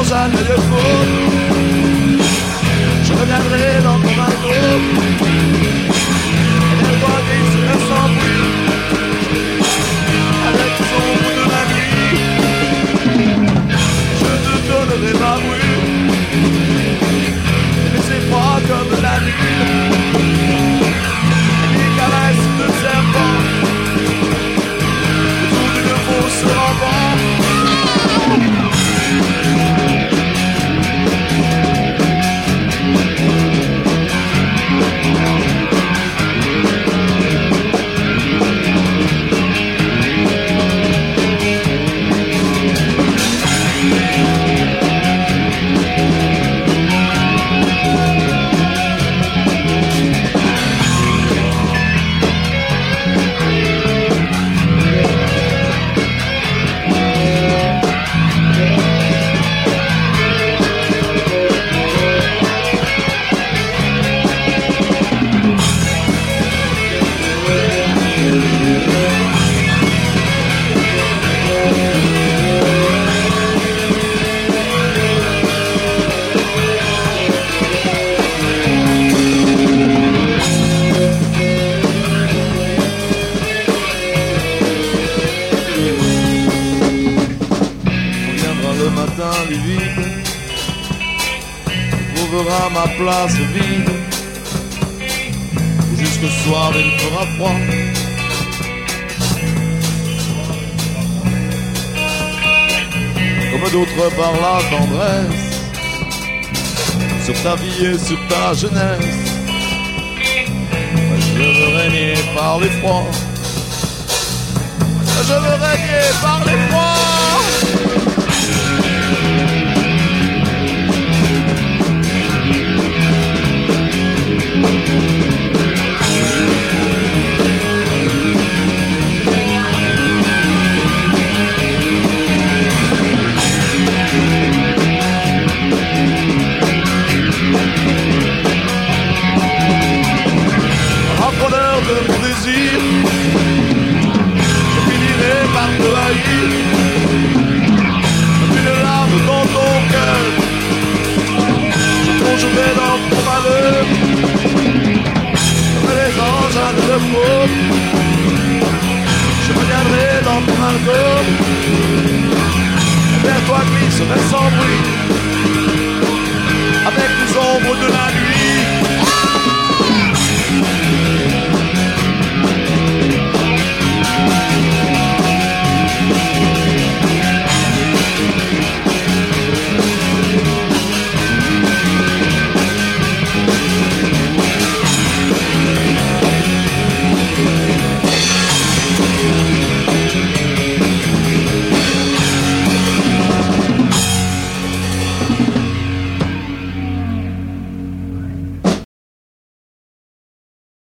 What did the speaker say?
jamais de faute. Je reviendrai dans ton marteau. Et les doigts gris seraient sans bruit. Avec les ombres de la nuit, je te donnerai ma bruit. Et c'est froid comme la nuit. Et les caresses de serpent autour d'une fausse rempart. Ma place vide. Jusqu'au soir il fera froid. Comme d'autres par la tendresse, sur ta vie et sur ta jeunesse. Moi, je veux régner par l'effroi. Je veux régner par l'effroi. Repreneur de mon désir, je finirai par te haïr. Une larme dans ton cœur, je plongerai dans ton malheur. Comme les anges à de faute, je reviendrai dans ton argot. Vers toi glisse sans bruit, avec les ombres de la